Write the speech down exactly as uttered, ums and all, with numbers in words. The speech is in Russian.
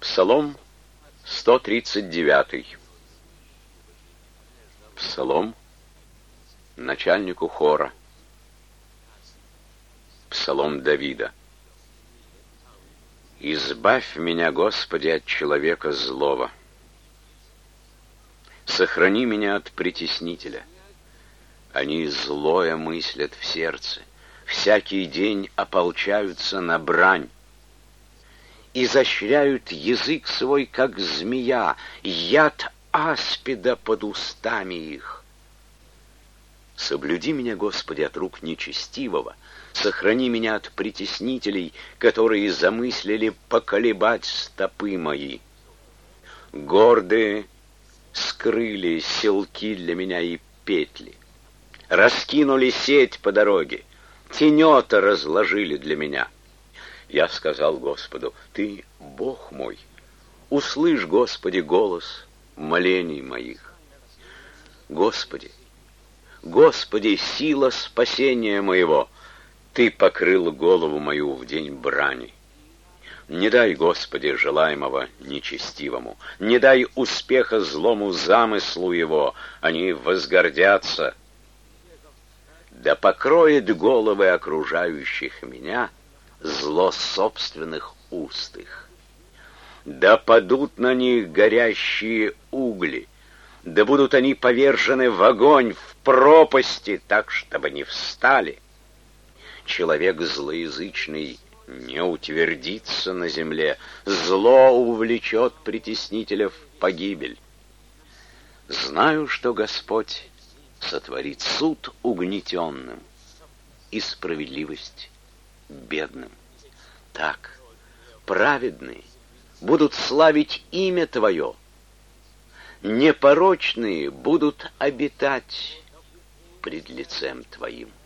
Псалом сто тридцать девятый. Псалом начальнику хора. Псалом Давида. «Избавь меня, Господи, от человека злого. Сохрани меня от притеснителя. Они злое мыслят в сердце, всякий день ополчаются на брань. Изощряют язык свой, как змея, яд аспида под устами их. Соблюди меня, Господи, от рук нечестивого, сохрани меня от притеснителей, которые замыслили поколебать стопы мои. Гордые скрыли селки для меня и петли, раскинули сеть по дороге, тенета разложили для меня. Я сказал Господу: Ты Бог мой, услышь, Господи, голос молений моих. Господи, Господи, сила спасения моего, Ты покрыл голову мою в день брани. Не дай, Господи, желаемого нечестивому, не дай успеха злому замыслу его, они возгордятся. Да покроет головы окружающих меня зло собственных уст их. Да падут на них горящие угли, да будут они повержены в огонь, в пропасти, так, чтобы не встали. Человек злоязычный не утвердится на земле, зло увлечет притеснителя в погибель. Знаю, что Господь сотворит суд угнетенным и справедливость бедным. Так праведные будут славить имя Твое, непорочные будут обитать пред лицем Твоим.